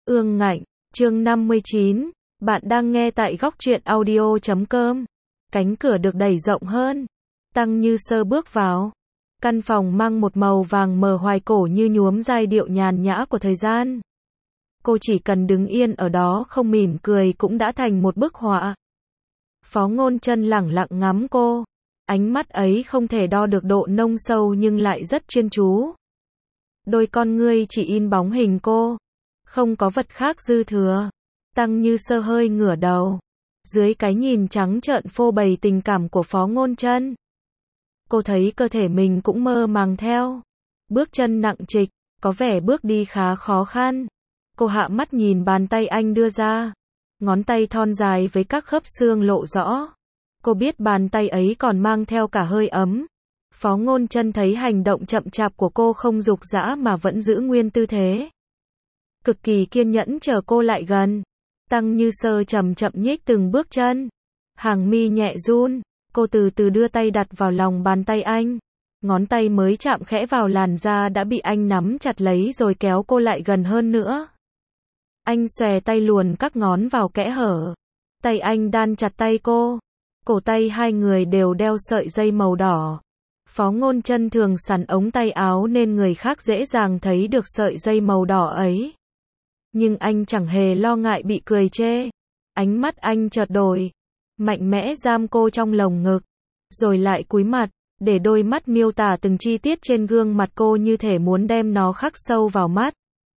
Ương ngạnh, chương 59, bạn đang nghe tại góc truyện audio.com. Cánh cửa được đẩy rộng hơn. Tăng Như Sơ bước vào. Căn phòng mang một màu vàng mờ hoài cổ như nhuốm giai điệu nhàn nhã của thời gian. Cô chỉ cần đứng yên ở đó không mỉm cười cũng đã thành một bức họa. Phó Ngôn Chân lẳng lặng ngắm cô. Ánh mắt ấy không thể đo được độ nông sâu nhưng lại rất chuyên chú. Đôi con ngươi chỉ in bóng hình cô. Không có vật khác dư thừa. Tăng Như Sơ hơi ngửa đầu. Dưới cái nhìn trắng trợn phô bày tình cảm của Phó Ngôn Chân, cô thấy cơ thể mình cũng mơ màng theo. Bước chân nặng trịch, có vẻ bước đi khá khó khăn. Cô hạ mắt nhìn bàn tay anh đưa ra. Ngón tay thon dài với các khớp xương lộ rõ. Cô biết bàn tay ấy còn mang theo cả hơi ấm. Phó Ngôn Chân thấy hành động chậm chạp của cô không dục dã mà vẫn giữ nguyên tư thế. Cực kỳ kiên nhẫn chờ cô lại gần. Tăng Như Sơ chậm chậm nhích từng bước chân. Hàng mi nhẹ run, cô từ từ đưa tay đặt vào lòng bàn tay anh. Ngón tay mới chạm khẽ vào làn da đã bị anh nắm chặt lấy rồi kéo cô lại gần hơn nữa. Anh xòe tay luồn các ngón vào kẽ hở. Tay anh đan chặt tay cô. Cổ tay hai người đều đeo sợi dây màu đỏ. Phó Ngôn Chân thường sắn ống tay áo nên người khác dễ dàng thấy được sợi dây màu đỏ ấy. Nhưng anh chẳng hề lo ngại bị cười chê. Ánh mắt anh chợt đổi, mạnh mẽ giam cô trong lồng ngực, rồi lại cúi mặt, để đôi mắt miêu tả từng chi tiết trên gương mặt cô như thể muốn đem nó khắc sâu vào mắt.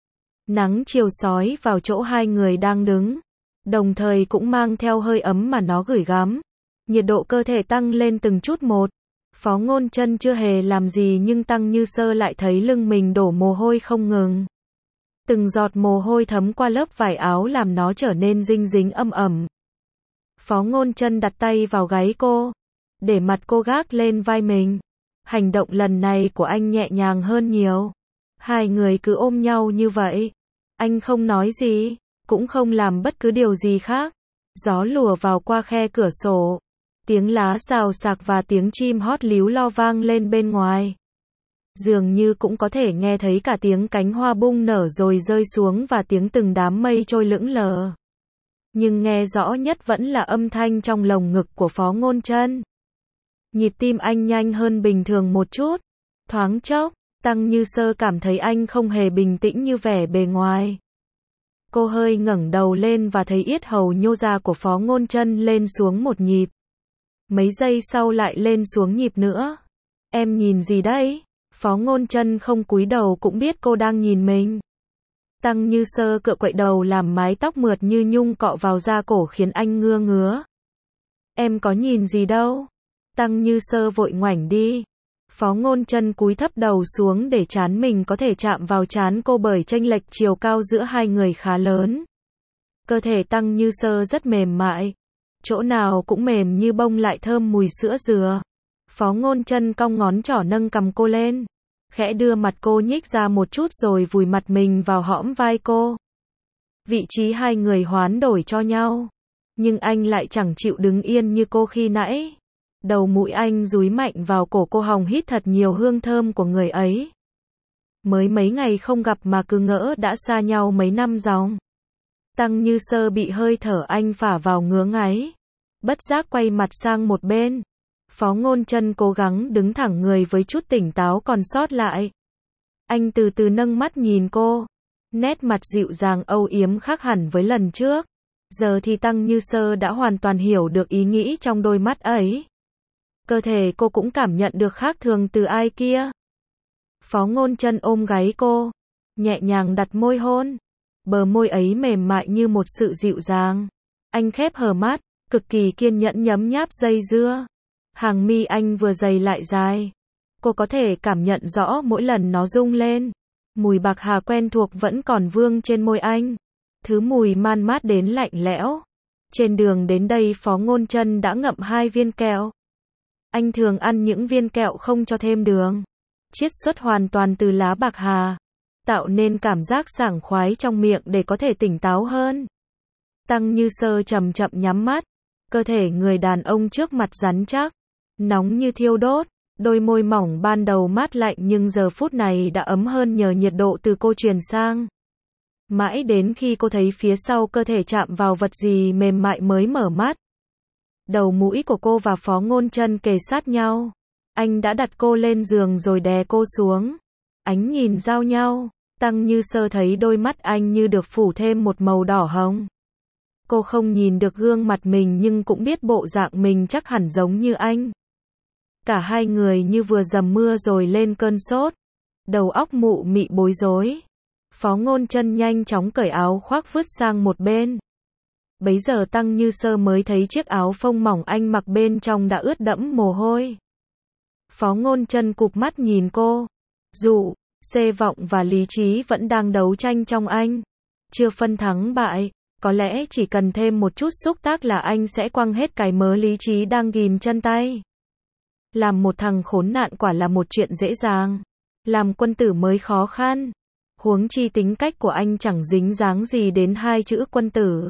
Nắng chiều sói vào chỗ hai người đang đứng, đồng thời cũng mang theo hơi ấm mà nó gửi gắm. Nhiệt độ cơ thể tăng lên từng chút một. Phó Ngôn Chân chưa hề làm gì nhưng Tăng Như Sơ lại thấy lưng mình đổ mồ hôi không ngừng. Từng giọt mồ hôi thấm qua lớp vải áo làm nó trở nên dinh dính âm ẩm. Phó Ngôn Chân đặt tay vào gáy cô, để mặt cô gác lên vai mình. Hành động lần này của anh nhẹ nhàng hơn nhiều. Hai người cứ ôm nhau như vậy. Anh không nói gì, cũng không làm bất cứ điều gì khác. Gió lùa vào qua khe cửa sổ. Tiếng lá xào xạc và tiếng chim hót líu lo vang lên bên ngoài. Dường như cũng có thể nghe thấy cả tiếng cánh hoa bung nở rồi rơi xuống và tiếng từng đám mây trôi lững lờ. Nhưng nghe rõ nhất vẫn là âm thanh trong lồng ngực của Phó Ngôn Chân. Nhịp tim anh nhanh hơn bình thường một chút. Thoáng chốc, Tăng Như Sơ cảm thấy anh không hề bình tĩnh như vẻ bề ngoài. Cô hơi ngẩng đầu lên và thấy yết hầu nhô ra của Phó Ngôn Chân lên xuống một nhịp. Mấy giây sau lại lên xuống nhịp nữa. Em nhìn gì đấy? Phó Ngôn Chân không cúi đầu cũng biết cô đang nhìn mình. Tăng Như Sơ cựa quậy đầu làm mái tóc mượt như nhung cọ vào da cổ khiến anh ngứa ngứa. Em có nhìn gì đâu. Tăng Như Sơ vội ngoảnh đi. Phó Ngôn Chân cúi thấp đầu xuống để trán mình có thể chạm vào trán cô bởi chênh lệch chiều cao giữa hai người khá lớn. Cơ thể Tăng Như Sơ rất mềm mại. Chỗ nào cũng mềm như bông lại thơm mùi sữa dừa. Phó Ngôn Chân cong ngón trỏ nâng cằm cô lên. Khẽ đưa mặt cô nhích ra một chút rồi vùi mặt mình vào hõm vai cô. Vị trí hai người hoán đổi cho nhau. Nhưng anh lại chẳng chịu đứng yên như cô khi nãy. Đầu mũi anh dúi mạnh vào cổ cô hòng hít thật nhiều hương thơm của người ấy. Mới mấy ngày không gặp mà cứ ngỡ đã xa nhau mấy năm dòng. Tăng Như Sơ bị hơi thở anh phả vào ngứa ngáy. Bất giác quay mặt sang một bên. Phó Ngôn Chân cố gắng đứng thẳng người với chút tỉnh táo còn sót lại. Anh từ từ nâng mắt nhìn cô. Nét mặt dịu dàng âu yếm khác hẳn với lần trước. Giờ thì Tăng Như Sơ đã hoàn toàn hiểu được ý nghĩ trong đôi mắt ấy. Cơ thể cô cũng cảm nhận được khác thường từ ai kia. Phó Ngôn Chân ôm gáy cô, nhẹ nhàng đặt môi hôn. Bờ môi ấy mềm mại như một sự dịu dàng. Anh khép hờ mắt, cực kỳ kiên nhẫn nhấm nháp dây dưa. Hàng mi anh vừa dày lại dài. Cô có thể cảm nhận rõ mỗi lần nó rung lên. Mùi bạc hà quen thuộc vẫn còn vương trên môi anh. Thứ mùi man mát đến lạnh lẽo. Trên đường đến đây Phó Ngôn Chân đã ngậm 2 viên kẹo. Anh thường ăn những viên kẹo không cho thêm đường. Chiết xuất hoàn toàn từ lá bạc hà. Tạo nên cảm giác sảng khoái trong miệng để có thể tỉnh táo hơn. Tăng Như Sơ chậm chậm nhắm mắt. Cơ thể người đàn ông trước mặt rắn chắc, nóng như thiêu đốt. Đôi môi mỏng ban đầu mát lạnh nhưng giờ phút này đã ấm hơn nhờ nhiệt độ từ cô truyền sang. Mãi đến khi cô thấy phía sau cơ thể chạm vào vật gì mềm mại mới mở mắt. Đầu mũi của cô và Phó Ngôn Chân kề sát nhau. Anh đã đặt cô lên giường rồi đè cô xuống. Ánh nhìn giao nhau. Tăng Như Sơ thấy đôi mắt anh như được phủ thêm một màu đỏ hồng. Cô không nhìn được gương mặt mình nhưng cũng biết bộ dạng mình chắc hẳn giống như anh. Cả hai người như vừa dầm mưa rồi lên cơn sốt. Đầu óc mụ mị bối rối. Phó Ngôn Chân nhanh chóng cởi áo khoác vứt sang một bên. Bấy giờ Tăng Như Sơ mới thấy chiếc áo phông mỏng anh mặc bên trong đã ướt đẫm mồ hôi. Phó Ngôn Chân cụp mắt nhìn cô. Dụ, xê vọng và lý trí vẫn đang đấu tranh trong anh. Chưa phân thắng bại, có lẽ chỉ cần thêm một chút xúc tác là anh sẽ quăng hết cái mớ lý trí đang ghìm chân tay. Làm một thằng khốn nạn quả là một chuyện dễ dàng. Làm quân tử mới khó khăn. Huống chi tính cách của anh chẳng dính dáng gì đến hai chữ quân tử.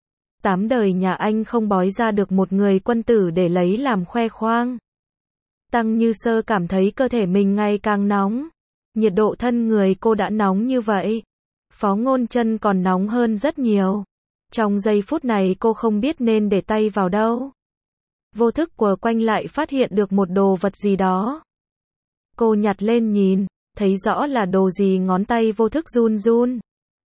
8 đời nhà anh không bói ra được một người quân tử để lấy làm khoe khoang. Tăng Như Sơ cảm thấy cơ thể mình ngày càng nóng. Nhiệt độ thân người cô đã nóng như vậy. Phó Ngôn Chân còn nóng hơn rất nhiều. Trong giây phút này cô không biết nên để tay vào đâu. Vô thức quờ quanh lại phát hiện được một đồ vật gì đó. Cô nhặt lên nhìn, thấy rõ là đồ gì, ngón tay vô thức run run.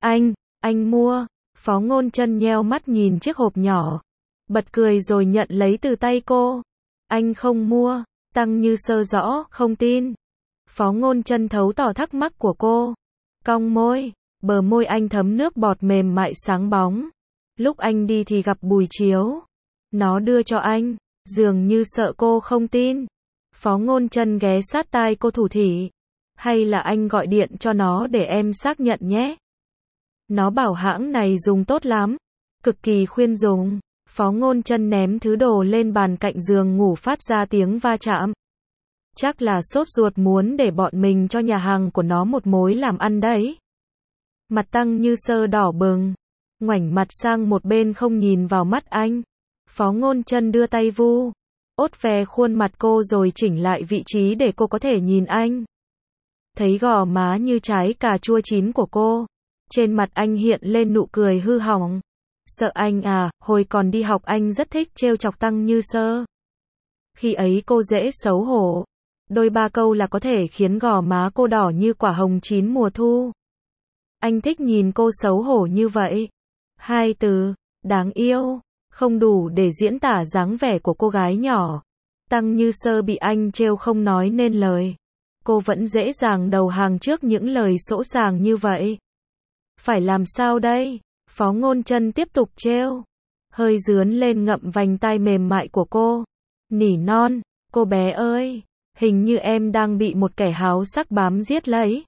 Anh mua. Phó Ngôn Chân nheo mắt nhìn chiếc hộp nhỏ. Bật cười rồi nhận lấy từ tay cô. Anh không mua. Tăng Như Sơ rõ không tin. Phó Ngôn Chân thấu tỏ thắc mắc của cô. Cong môi. Bờ môi anh thấm nước bọt mềm mại sáng bóng. Lúc anh đi thì gặp Bùi Chiếu. Nó đưa cho anh. Dường như sợ cô không tin. Phó Ngôn Chân ghé sát tai cô thủ thỉ. Hay là anh gọi điện cho nó để em xác nhận nhé. Nó bảo hãng này dùng tốt lắm. Cực kỳ khuyên dùng. Phó Ngôn Chân ném thứ đồ lên bàn cạnh giường ngủ phát ra tiếng va chạm. Chắc là sốt ruột muốn để bọn mình cho nhà hàng của nó một mối làm ăn đấy. Mặt Tăng Như Sơ đỏ bừng. Ngoảnh mặt sang một bên không nhìn vào mắt anh. Phó Ngôn Chân đưa tay vu ốt ve khuôn mặt cô rồi chỉnh lại vị trí để cô có thể nhìn anh. Thấy gò má như trái cà chua chín của cô. Trên mặt anh hiện lên nụ cười hư hỏng. Sợ anh à, hồi còn đi học anh rất thích trêu chọc Tăng Như Sơ. Khi ấy cô dễ xấu hổ. Đôi ba câu là có thể khiến gò má cô đỏ như quả hồng chín mùa thu. Anh thích nhìn cô xấu hổ như vậy. Hai từ, đáng yêu, không đủ để diễn tả dáng vẻ của cô gái nhỏ. Tăng Như Sơ bị anh trêu không nói nên lời. Cô vẫn dễ dàng đầu hàng trước những lời sỗ sàng như vậy. Phải làm sao đây? Phó Ngôn Chân tiếp tục trêu. Hơi dướn lên ngậm vành tai mềm mại của cô. Nỉ non, cô bé ơi, hình như em đang bị một kẻ háo sắc bám giết lấy.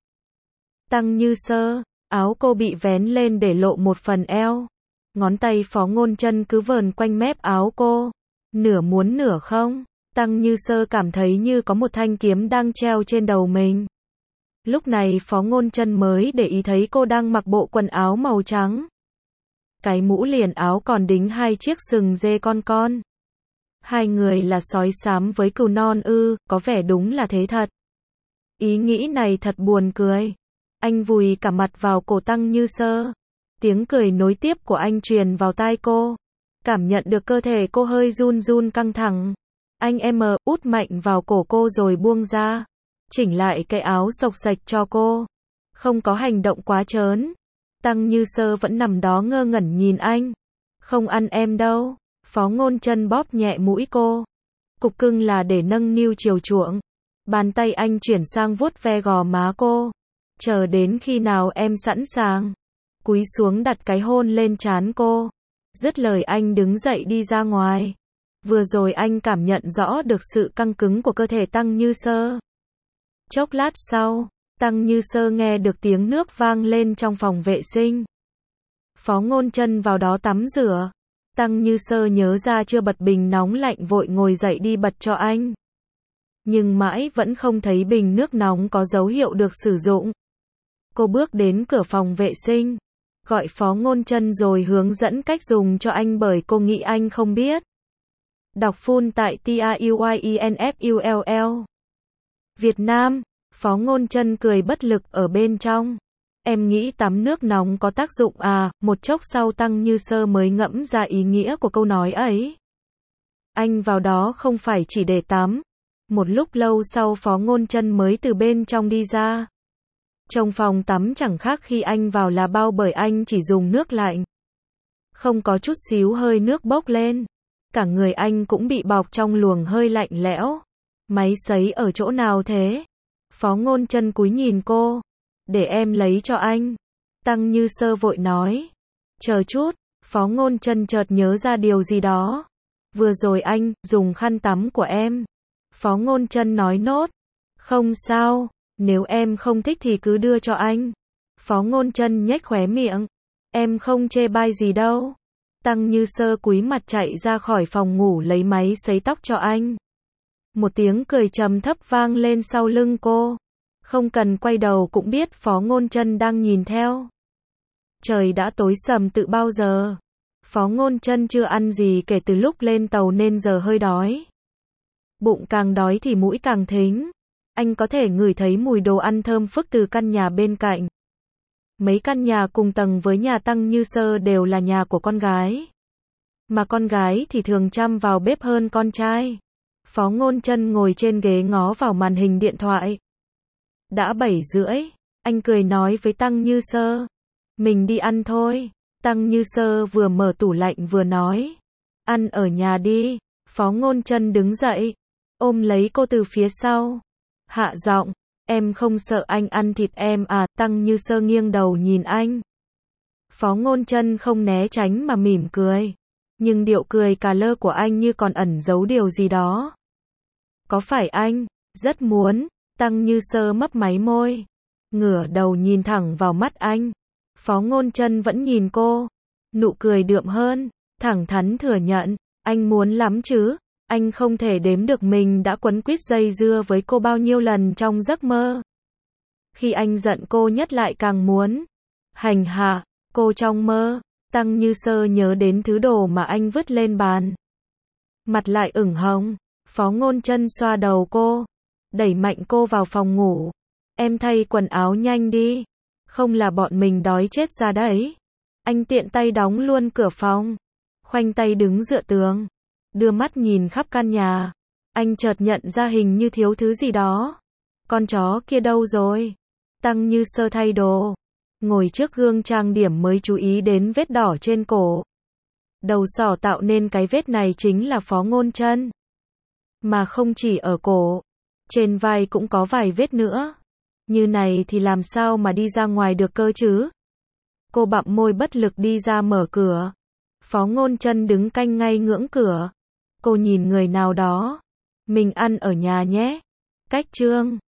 Tăng Như Sơ, áo cô bị vén lên để lộ một phần eo. Ngón tay Phó Ngôn Chân cứ vờn quanh mép áo cô. Nửa muốn nửa không. Tăng Như Sơ cảm thấy như có một thanh kiếm đang treo trên đầu mình. Lúc này Phó Ngôn Chân mới để ý thấy cô đang mặc bộ quần áo màu trắng. Cái mũ liền áo còn đính hai chiếc sừng dê con. Hai người là sói xám với cừu non ư, có vẻ đúng là thế thật. Ý nghĩ này thật buồn cười. Anh vùi cả mặt vào cổ Tăng Như Sơ. Tiếng cười nối tiếp của anh truyền vào tai cô. Cảm nhận được cơ thể cô hơi run run căng thẳng. Anh út mạnh vào cổ cô rồi buông ra. Chỉnh lại cái áo xộc xệch cho cô. Không có hành động quá trớn. Tăng Như Sơ vẫn nằm đó ngơ ngẩn nhìn anh. Không ăn em đâu. Phó Ngôn Chân bóp nhẹ mũi cô. Cục cưng là để nâng niu chiều chuộng. Bàn tay anh chuyển sang vuốt ve gò má cô. Chờ đến khi nào em sẵn sàng. Cúi xuống đặt cái hôn lên trán cô. Dứt lời anh đứng dậy đi ra ngoài. Vừa rồi anh cảm nhận rõ được sự căng cứng của cơ thể Tăng Như Sơ. Chốc lát sau, Tăng Như Sơ nghe được tiếng nước vang lên trong phòng vệ sinh. Phó Ngôn Chân vào đó tắm rửa. Tăng Như Sơ nhớ ra chưa bật bình nóng lạnh vội ngồi dậy đi bật cho anh. Nhưng mãi vẫn không thấy bình nước nóng có dấu hiệu được sử dụng. Cô bước đến cửa phòng vệ sinh, gọi Phó Ngôn Chân rồi hướng dẫn cách dùng cho anh bởi cô nghĩ anh không biết. Đọc full tại TAUYINFULL. Việt Nam, Phó Ngôn Chân cười bất lực ở bên trong. Em nghĩ tắm nước nóng có tác dụng à, một chốc sau Tăng Như Sơ mới ngẫm ra ý nghĩa của câu nói ấy. Anh vào đó không phải chỉ để tắm. Một lúc lâu sau Phó Ngôn Chân mới từ bên trong đi ra. Trong phòng tắm chẳng khác khi anh vào là bao bởi anh chỉ dùng nước lạnh. Không có chút xíu hơi nước bốc lên. Cả người anh cũng bị bọc trong luồng hơi lạnh lẽo. Máy sấy ở chỗ nào thế? Phó Ngôn Chân cúi nhìn cô. Để em lấy cho anh. Tăng Như Sơ vội nói. Chờ chút, Phó Ngôn Chân chợt nhớ ra điều gì đó. Vừa rồi anh dùng khăn tắm của em. Phó Ngôn Chân nói nốt. Không sao, nếu em không thích thì cứ đưa cho anh. Phó Ngôn Chân nhếch khóe miệng. Em không chê bai gì đâu. Tăng Như Sơ cúi mặt chạy ra khỏi phòng ngủ lấy máy sấy tóc cho anh. Một tiếng cười trầm thấp vang lên sau lưng cô. Không cần quay đầu cũng biết Phó Ngôn Chân đang nhìn theo. Trời đã tối sầm từ bao giờ. Phó Ngôn Chân chưa ăn gì kể từ lúc lên tàu nên giờ hơi đói. Bụng càng đói thì mũi càng thính. Anh có thể ngửi thấy mùi đồ ăn thơm phức từ căn nhà bên cạnh. Mấy căn nhà cùng tầng với nhà Tăng Như Sơ đều là nhà của con gái. Mà con gái thì thường chăm vào bếp hơn con trai. Phó Ngôn Chân ngồi trên ghế ngó vào màn hình điện thoại. Đã 7:30, anh cười nói với Tăng Như Sơ. Mình đi ăn thôi. Tăng Như Sơ vừa mở tủ lạnh vừa nói. Ăn ở nhà đi. Phó Ngôn Chân đứng dậy, ôm lấy cô từ phía sau. Hạ giọng, em không sợ anh ăn thịt em à? Tăng Như Sơ nghiêng đầu nhìn anh. Phó Ngôn Chân không né tránh mà mỉm cười. Nhưng điệu cười cà lơ của anh như còn ẩn giấu điều gì đó. Có phải anh rất muốn? Tăng Như Sơ mấp máy môi, ngửa đầu nhìn thẳng vào mắt anh. Phó Ngôn Chân vẫn nhìn cô, nụ cười đượm hơn, thẳng thắn thừa nhận, anh muốn lắm chứ. Anh không thể đếm được mình đã quấn quýt dây dưa với cô bao nhiêu lần trong giấc mơ. Khi anh giận cô nhất lại càng muốn hành hạ cô trong mơ. Tăng Như Sơ nhớ đến thứ đồ mà anh vứt lên bàn. Mặt lại ửng hồng. Phó Ngôn Chân xoa đầu cô, đẩy mạnh cô vào phòng ngủ. Em thay quần áo nhanh đi. Không là bọn mình đói chết ra đấy. Anh tiện tay đóng luôn cửa phòng. Khoanh tay đứng dựa tường. Đưa mắt nhìn khắp căn nhà. Anh chợt nhận ra hình như thiếu thứ gì đó. Con chó kia đâu rồi? Tăng Như Sơ thay đồ. Ngồi trước gương trang điểm mới chú ý đến vết đỏ trên cổ. Đầu sỏ tạo nên cái vết này chính là Phó Ngôn Chân. Mà không chỉ ở cổ. Trên vai cũng có vài vết nữa. Như này thì làm sao mà đi ra ngoài được cơ chứ? Cô bặm môi bất lực đi ra mở cửa. Phó Ngôn Chân đứng canh ngay ngưỡng cửa. Cô nhìn người nào đó. Mình ăn ở nhà nhé. Cách chương